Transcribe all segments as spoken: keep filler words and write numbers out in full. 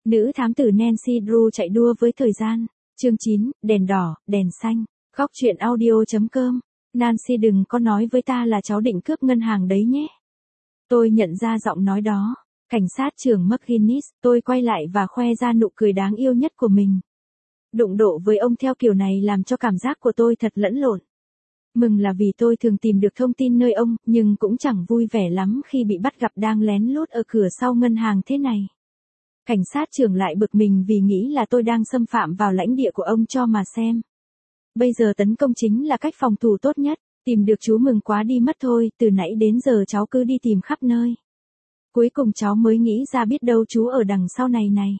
Nữ thám tử Nancy Drew chạy đua với thời gian. Chương chín, đèn đỏ, đèn xanh. Góc truyện audio chấm com. Nancy đừng có nói với ta là cháu định cướp ngân hàng đấy nhé. Tôi nhận ra giọng nói đó. Cảnh sát trưởng McGuinness, tôi quay lại và khoe ra nụ cười đáng yêu nhất của mình. Đụng độ với ông theo kiểu này làm cho cảm giác của tôi thật lẫn lộn. Mừng là vì tôi thường tìm được thông tin nơi ông, nhưng cũng chẳng vui vẻ lắm khi bị bắt gặp đang lén lút ở cửa sau ngân hàng thế này. Cảnh sát trưởng lại bực mình vì nghĩ là tôi đang xâm phạm vào lãnh địa của ông cho mà xem. Bây giờ tấn công chính là cách phòng thủ tốt nhất, tìm được chú mừng quá đi mất thôi, từ nãy đến giờ cháu cứ đi tìm khắp nơi. Cuối cùng cháu mới nghĩ ra biết đâu chú ở đằng sau này này.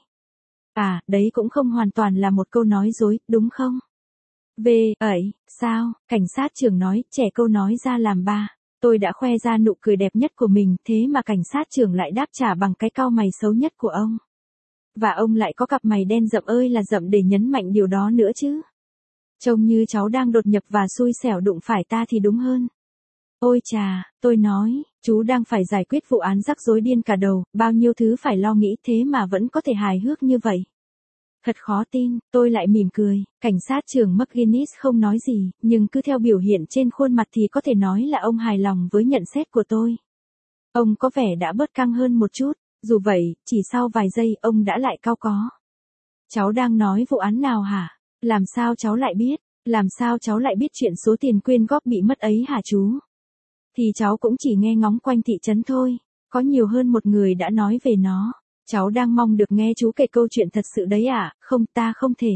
À, đấy cũng không hoàn toàn là một câu nói dối, đúng không? Về, ấy, sao, cảnh sát trưởng nói, trẻ câu nói ra làm ba. Tôi đã khoe ra nụ cười đẹp nhất của mình, thế mà cảnh sát trưởng lại đáp trả bằng cái cau mày xấu nhất của ông. Và ông lại có cặp mày đen rậm ơi là rậm để nhấn mạnh điều đó nữa chứ. Trông như cháu đang đột nhập và xui xẻo đụng phải ta thì đúng hơn. Ôi chà, tôi nói, chú đang phải giải quyết vụ án rắc rối điên cả đầu, bao nhiêu thứ phải lo nghĩ thế mà vẫn có thể hài hước như vậy. Thật khó tin, tôi lại mỉm cười, cảnh sát trưởng McGuinness không nói gì, nhưng cứ theo biểu hiện trên khuôn mặt thì có thể nói là ông hài lòng với nhận xét của tôi. Ông có vẻ đã bớt căng hơn một chút, dù vậy, chỉ sau vài giây ông đã lại cau có. Cháu đang nói vụ án nào hả? Làm sao cháu lại biết? Làm sao cháu lại biết chuyện số tiền quyên góp bị mất ấy hả chú? Thì cháu cũng chỉ nghe ngóng quanh thị trấn thôi, có nhiều hơn một người đã nói về nó. Cháu đang mong được nghe chú kể câu chuyện thật sự đấy à, không ta không thể.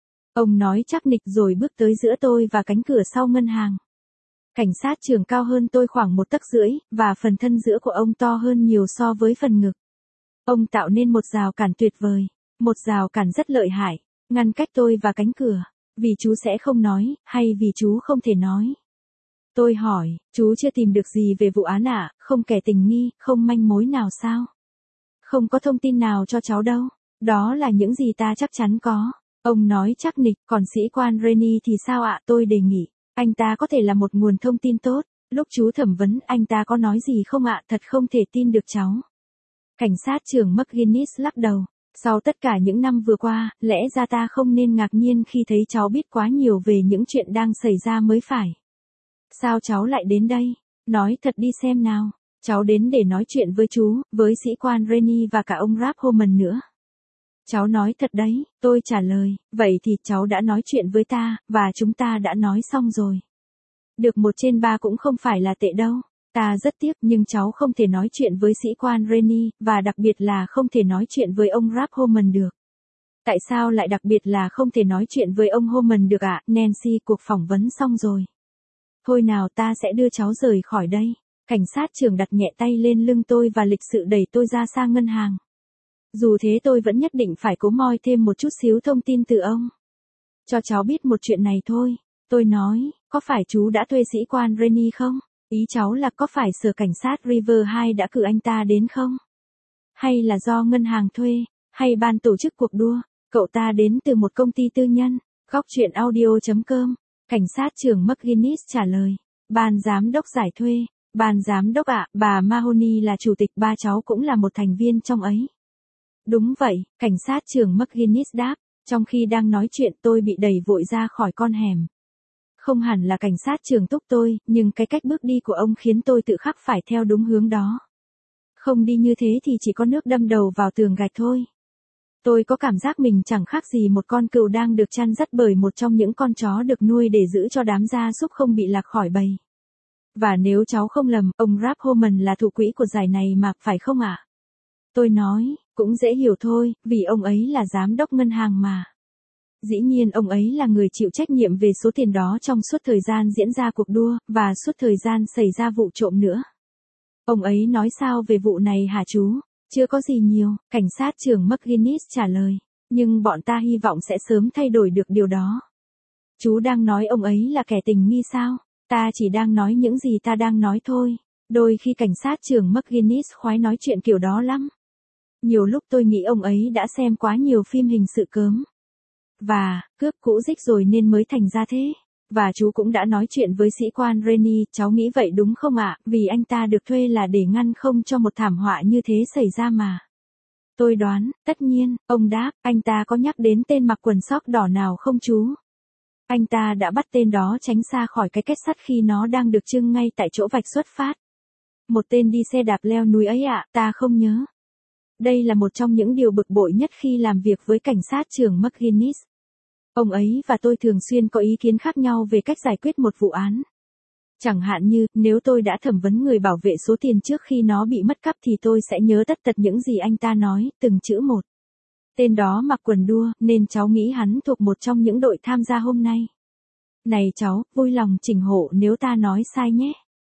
Ông nói chắc nịch rồi bước tới giữa tôi và cánh cửa sau ngân hàng. Cảnh sát trưởng cao hơn tôi khoảng một tấc rưỡi, và phần thân giữa của ông to hơn nhiều so với phần ngực. Ông tạo nên một rào cản tuyệt vời, một rào cản rất lợi hại, ngăn cách tôi và cánh cửa, vì chú sẽ không nói, hay vì chú không thể nói. Tôi hỏi, chú chưa tìm được gì về vụ án à, không kẻ tình nghi, không manh mối nào sao? Không có thông tin nào cho cháu đâu, đó là những gì ta chắc chắn có. Ông nói chắc nịch, còn sĩ quan Rennie thì sao ạ? Tôi đề nghị, anh ta có thể là một nguồn thông tin tốt. Lúc chú thẩm vấn, anh ta có nói gì không ạ? Thật không thể tin được cháu. Cảnh sát trưởng McGuinness lắc đầu. Sau tất cả những năm vừa qua, lẽ ra ta không nên ngạc nhiên khi thấy cháu biết quá nhiều về những chuyện đang xảy ra mới phải. Sao cháu lại đến đây? Nói thật đi xem nào. Cháu đến để nói chuyện với chú, với sĩ quan Rennie và cả ông Rap Homan nữa. Cháu nói thật đấy, tôi trả lời, vậy thì cháu đã nói chuyện với ta, và chúng ta đã nói xong rồi. Được một trên ba cũng không phải là tệ đâu. Ta rất tiếc nhưng cháu không thể nói chuyện với sĩ quan Rennie, và đặc biệt là không thể nói chuyện với ông Rap Homan được. Tại sao lại đặc biệt là không thể nói chuyện với ông Homan được ạ? Nancy, cuộc phỏng vấn xong rồi. Thôi nào ta sẽ đưa cháu rời khỏi đây. Cảnh sát trưởng đặt nhẹ tay lên lưng tôi và lịch sự đẩy tôi ra sang ngân hàng. Dù thế tôi vẫn nhất định phải cố moi thêm một chút xíu thông tin từ ông. Cho cháu biết một chuyện này thôi. Tôi nói, có phải chú đã thuê sĩ quan Rennie không? Ý cháu là có phải sở cảnh sát River hai đã cử anh ta đến không? Hay là do ngân hàng thuê, hay ban tổ chức cuộc đua, cậu ta đến từ một công ty tư nhân? Góc truyện audio chấm com. Cảnh sát trưởng McGuinness trả lời. Ban giám đốc giải thuê. Ban giám đốc ạ, bà Mahoney là chủ tịch, ba cháu cũng là một thành viên trong ấy. Đúng vậy, cảnh sát trưởng McGuinness đáp. Trong khi đang nói chuyện tôi bị đẩy vội ra khỏi con hẻm. Không hẳn là cảnh sát trưởng túc tôi, nhưng cái cách bước đi của ông khiến tôi tự khắc phải theo đúng hướng đó. Không đi như thế thì chỉ có nước đâm đầu vào tường gạch thôi. Tôi có cảm giác mình chẳng khác gì một con cừu đang được chăn dắt bởi một trong những con chó được nuôi để giữ cho đám gia súc không bị lạc khỏi bầy. Và nếu cháu không lầm, ông Rap Homan là thủ quỹ của giải này mà, phải không ạ? Tôi nói, cũng dễ hiểu thôi, vì ông ấy là giám đốc ngân hàng mà. Dĩ nhiên ông ấy là người chịu trách nhiệm về số tiền đó trong suốt thời gian diễn ra cuộc đua, và suốt thời gian xảy ra vụ trộm nữa. Ông ấy nói sao về vụ này hả chú? Chưa có gì nhiều, cảnh sát trưởng McGuinness trả lời. Nhưng bọn ta hy vọng sẽ sớm thay đổi được điều đó. Chú đang nói ông ấy là kẻ tình nghi sao? Ta chỉ đang nói những gì ta đang nói thôi. Đôi khi cảnh sát trưởng McGuinness khoái nói chuyện kiểu đó lắm. Nhiều lúc tôi nghĩ ông ấy đã xem quá nhiều phim hình sự cớm. Và, cướp cũ dích rồi nên mới thành ra thế. Và chú cũng đã nói chuyện với sĩ quan Rennie, cháu nghĩ vậy đúng không ạ? Vì anh ta được thuê là để ngăn không cho một thảm họa như thế xảy ra mà. Tôi đoán, tất nhiên, ông đáp, anh ta có nhắc đến tên mặc quần sóc đỏ nào không chú? Anh ta đã bắt tên đó tránh xa khỏi cái kết sắt khi nó đang được trưng ngay tại chỗ vạch xuất phát. Một tên đi xe đạp leo núi ấy ạ, ta không nhớ. Đây là một trong những điều bực bội nhất khi làm việc với cảnh sát trưởng McGuinness. Ông ấy và tôi thường xuyên có ý kiến khác nhau về cách giải quyết một vụ án. Chẳng hạn như, nếu tôi đã thẩm vấn người bảo vệ số tiền trước khi nó bị mất cắp thì tôi sẽ nhớ tất tật những gì anh ta nói, từng chữ một. Tên đó mặc quần đua, nên cháu nghĩ hắn thuộc một trong những đội tham gia hôm nay. Này cháu, vui lòng chỉnh hộ nếu ta nói sai nhé.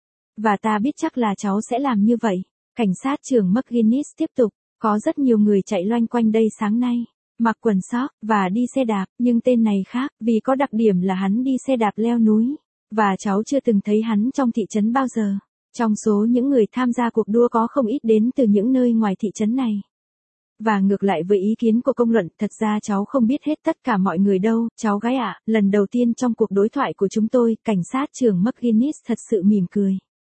Và ta biết chắc là cháu sẽ làm như vậy. Cảnh sát trưởng McGuinness tiếp tục, có rất nhiều người chạy loanh quanh đây sáng nay, mặc quần sóc, và đi xe đạp, nhưng tên này khác, vì có đặc điểm là hắn đi xe đạp leo núi. Và cháu chưa từng thấy hắn trong thị trấn bao giờ. Trong số những người tham gia cuộc đua có không ít đến từ những nơi ngoài thị trấn này. Và ngược lại với ý kiến của công luận, thật ra cháu không biết hết tất cả mọi người đâu, cháu gái ạ. À, lần đầu tiên trong cuộc đối thoại của chúng tôi, cảnh sát trưởng McGuinness thật sự mỉm cười.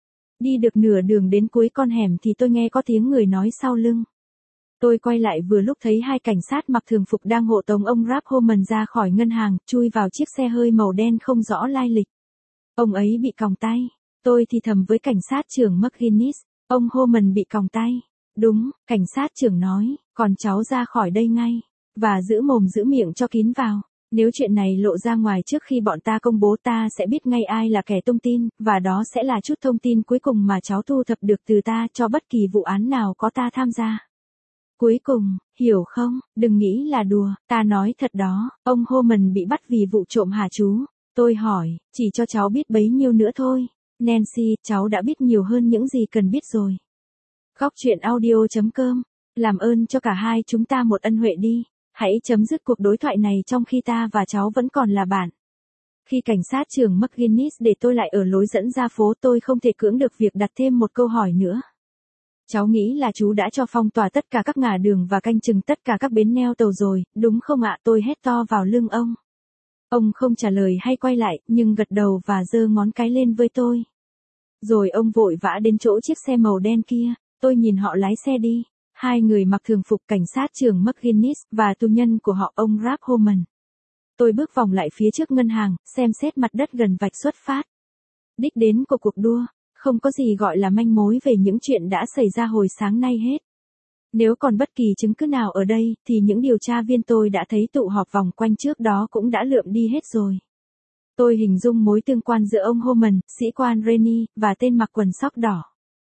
Đi được nửa đường đến cuối con hẻm thì tôi nghe có tiếng người nói sau lưng. Tôi quay lại vừa lúc thấy hai cảnh sát mặc thường phục đang hộ tống ông Rap Homan ra khỏi ngân hàng, chui vào chiếc xe hơi màu đen không rõ lai lịch. Ông ấy bị còng tay. Tôi thì thầm với cảnh sát trưởng McGuinness, ông Homan bị còng tay. Đúng, cảnh sát trưởng nói, còn cháu ra khỏi đây ngay. Và giữ mồm giữ miệng cho kín vào. Nếu chuyện này lộ ra ngoài trước khi bọn ta công bố ta sẽ biết ngay ai là kẻ tung tin, và đó sẽ là chút thông tin cuối cùng mà cháu thu thập được từ ta cho bất kỳ vụ án nào có ta tham gia. Cuối cùng, hiểu không, đừng nghĩ là đùa, ta nói thật đó, ông Homan bị bắt vì vụ trộm hả chú? Tôi hỏi, chỉ cho cháu biết bấy nhiêu nữa thôi. Nancy, cháu đã biết nhiều hơn những gì cần biết rồi. Góc truyện audio chấm com. Làm ơn cho cả hai chúng ta một ân huệ đi. Hãy chấm dứt cuộc đối thoại này trong khi ta và cháu vẫn còn là bạn. Khi cảnh sát trưởng McGuinness để tôi lại ở lối dẫn ra phố, tôi không thể cưỡng được việc đặt thêm một câu hỏi nữa. Cháu nghĩ là chú đã cho phong tỏa tất cả các ngả đường và canh chừng tất cả các bến neo tàu rồi, đúng không ạ? Tôi hét to vào lưng ông. Ông không trả lời hay quay lại, nhưng gật đầu và giơ ngón cái lên với tôi. Rồi ông vội vã đến chỗ chiếc xe màu đen kia, tôi nhìn họ lái xe đi. Hai người mặc thường phục cảnh sát trưởng McGuinness và tù nhân của họ ông Rap Homan. Tôi bước vòng lại phía trước ngân hàng, xem xét mặt đất gần vạch xuất phát. Đích đến của cuộc đua, không có gì gọi là manh mối về những chuyện đã xảy ra hồi sáng nay hết. Nếu còn bất kỳ chứng cứ nào ở đây, thì những điều tra viên tôi đã thấy tụ họp vòng quanh trước đó cũng đã lượm đi hết rồi. Tôi hình dung mối tương quan giữa ông Homan, sĩ quan Rennie, và tên mặc quần sóc đỏ.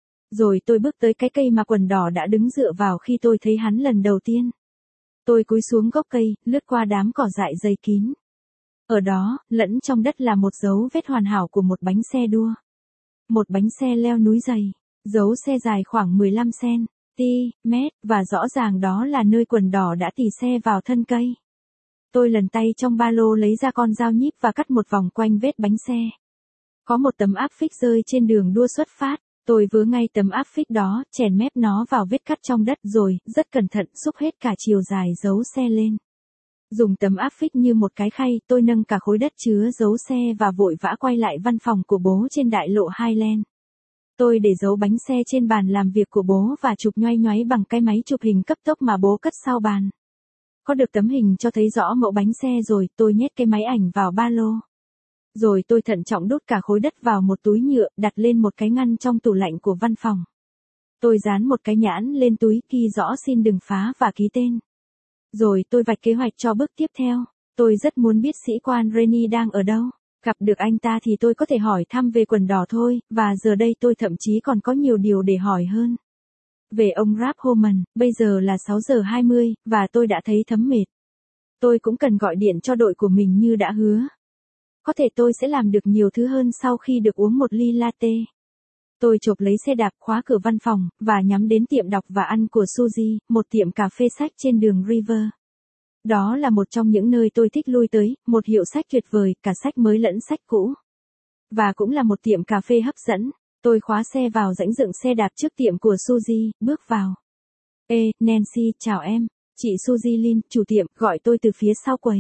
Rồi tôi bước tới cái cây mà quần đỏ đã đứng dựa vào khi tôi thấy hắn lần đầu tiên. Tôi cúi xuống gốc cây, lướt qua đám cỏ dại dày kín. Ở đó, lẫn trong đất là một dấu vết hoàn hảo của một bánh xe đua. Một bánh xe leo núi dày, dấu xe dài khoảng mười lăm xăng-ti-mét, và rõ ràng đó là nơi quần đỏ đã tì xe vào thân cây. Tôi lần tay trong ba lô lấy ra con dao nhíp và cắt một vòng quanh vết bánh xe. Có một tấm áp phích rơi trên đường đua xuất phát. Tôi vớ ngay tấm áp phích đó, chèn mép nó vào vết cắt trong đất rồi, rất cẩn thận xúc hết cả chiều dài dấu xe lên. Dùng tấm áp phích như một cái khay, tôi nâng cả khối đất chứa dấu xe và vội vã quay lại văn phòng của bố trên đại lộ Highland. Tôi để dấu bánh xe trên bàn làm việc của bố và chụp nhoay nhoáy bằng cái máy chụp hình cấp tốc mà bố cất sau bàn. Có được tấm hình cho thấy rõ mẫu bánh xe rồi, tôi nhét cái máy ảnh vào ba lô. Rồi tôi thận trọng đút cả khối đất vào một túi nhựa, đặt lên một cái ngăn trong tủ lạnh của văn phòng. Tôi dán một cái nhãn lên túi, ghi rõ xin đừng phá và ký tên. Rồi tôi vạch kế hoạch cho bước tiếp theo. Tôi rất muốn biết sĩ quan Rennie đang ở đâu. Gặp được anh ta thì tôi có thể hỏi thăm về quần đỏ thôi, và giờ đây tôi thậm chí còn có nhiều điều để hỏi hơn. Về ông Rap Homan, bây giờ là sáu giờ hai mươi, và tôi đã thấy thấm mệt. Tôi cũng cần gọi điện cho đội của mình như đã hứa. Có thể tôi sẽ làm được nhiều thứ hơn sau khi được uống một ly latte. Tôi chộp lấy xe đạp, khóa cửa văn phòng, và nhắm đến tiệm đọc và ăn của Suzy, một tiệm cà phê sách trên đường River. Đó là một trong những nơi tôi thích lui tới, một hiệu sách tuyệt vời, cả sách mới lẫn sách cũ. Và cũng là một tiệm cà phê hấp dẫn. Tôi khóa xe vào rãnh dựng xe đạp trước tiệm của Suzy, bước vào. Ê, Nancy, chào em. Chị Suzy Lin, chủ tiệm, gọi tôi từ phía sau quầy.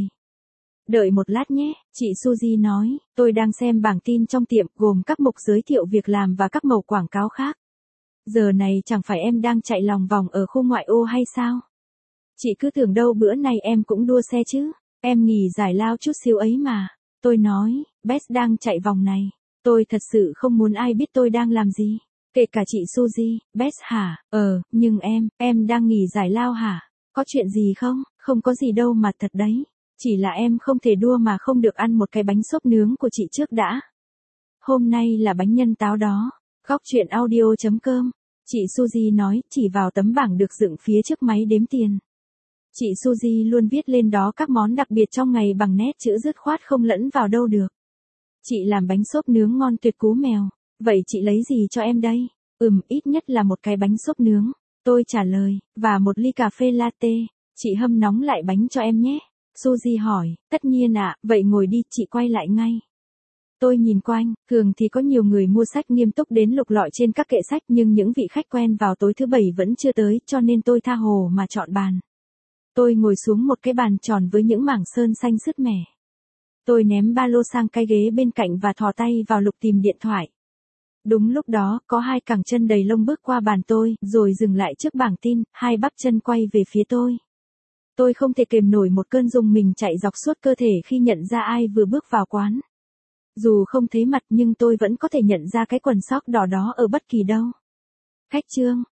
Đợi một lát nhé, chị Suzy nói, tôi đang xem bảng tin trong tiệm gồm các mục giới thiệu việc làm và các mẩu quảng cáo khác. Giờ này chẳng phải em đang chạy lòng vòng ở khu ngoại ô hay sao? Chị cứ tưởng đâu bữa nay em cũng đua xe chứ. Em nghỉ giải lao chút xíu ấy mà. Tôi nói, Bess đang chạy vòng này. Tôi thật sự không muốn ai biết tôi đang làm gì. Kể cả chị Suzy. Bess hả? Ờ, nhưng em, em đang nghỉ giải lao hả? Có chuyện gì không? Không có gì đâu mà thật đấy. Chỉ là em không thể đua mà không được ăn một cái bánh xốp nướng của chị trước đã. Hôm nay là bánh nhân táo đó. Góc chuyện audio chấm com. Chị Suzy nói, chỉ vào tấm bảng được dựng phía trước máy đếm tiền. Chị Suzy luôn viết lên đó các món đặc biệt trong ngày bằng nét chữ dứt khoát không lẫn vào đâu được. Chị làm bánh xốp nướng ngon tuyệt cú mèo. Vậy chị lấy gì cho em đây? Ừm, ít nhất là một cái bánh xốp nướng. Tôi trả lời, và một ly cà phê latte. Chị hâm nóng lại bánh cho em nhé. Suzy hỏi, tất nhiên ạ, vậy ngồi đi, chị quay lại ngay. Tôi nhìn quanh, thường thì có nhiều người mua sách nghiêm túc đến lục lọi trên các kệ sách nhưng những vị khách quen vào tối thứ bảy vẫn chưa tới cho nên tôi tha hồ mà chọn bàn. Tôi ngồi xuống một cái bàn tròn với những mảng sơn xanh sứt mẻ. Tôi ném ba lô sang cái ghế bên cạnh và thò tay vào lục tìm điện thoại. Đúng lúc đó, có hai cẳng chân đầy lông bước qua bàn tôi, rồi dừng lại trước bảng tin, hai bắp chân quay về phía tôi. Tôi không thể kềm nổi một cơn rùng mình chạy dọc suốt cơ thể khi nhận ra ai vừa bước vào quán. Dù không thấy mặt nhưng tôi vẫn có thể nhận ra cái quần sóc đỏ đó ở bất kỳ đâu. Khách Trương,